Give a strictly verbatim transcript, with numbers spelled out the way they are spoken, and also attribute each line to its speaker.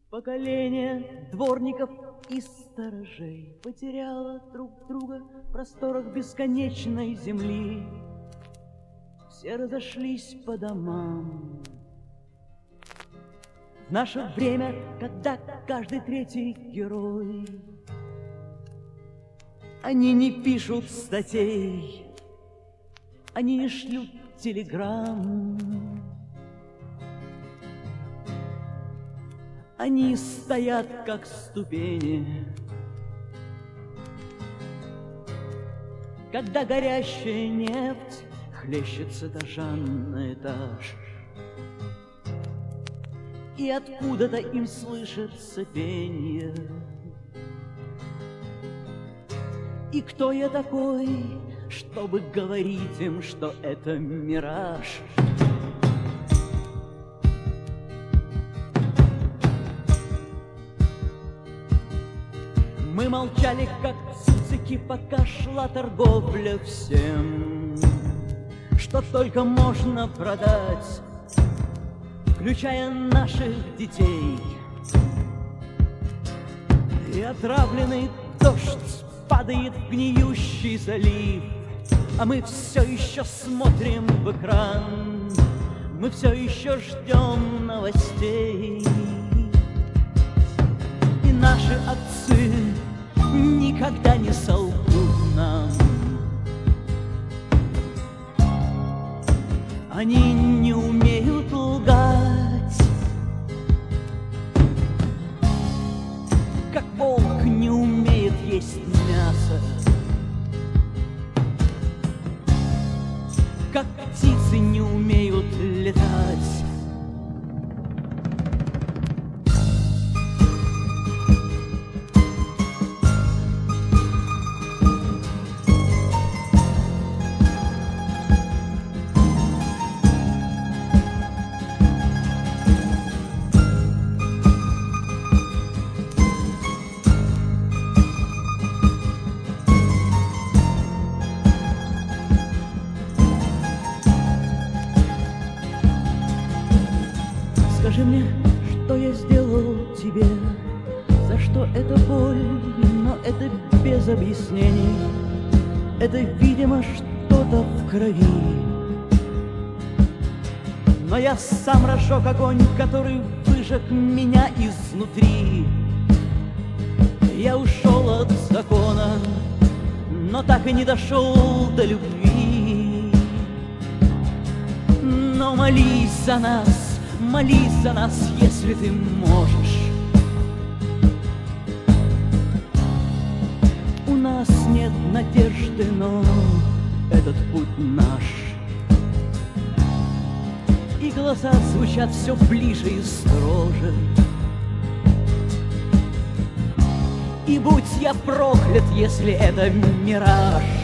Speaker 1: Поколение дворников и сторожей потеряло друг друга в просторах бесконечной земли. Все разошлись по домам. В наше время, когда каждый третий герой, они не пишут статей, они не шлют телеграмм, они стоят, как ступени, когда горящая нефть хлещет с этажа на этаж. И откуда-то им слышится пение. И кто я такой, чтобы говорить им, что это мираж? Мы молчали, как цуцики, пока шла торговля всем, что только можно продать, включая наших детей. И отравленный дождь падает в гниющий залив, а мы все еще смотрим в экран, мы все еще ждем новостей. И наши отцы никогда не солгут нам, они не умеют лгать, как волк не умеет есть мясо, как птицы не умеют летать. Скажи мне, что я сделал тебе, за что это боль, но это без объяснений. Это, видимо, что-то в крови. Но я сам разжег огонь, который выжег меня изнутри. Я ушел от закона, но так и не дошел до любви. Но молись за нас, молись за нас, если ты можешь. У нас нет надежды, но этот путь наш. И голоса звучат все ближе и строже. И будь я проклят, если это мираж.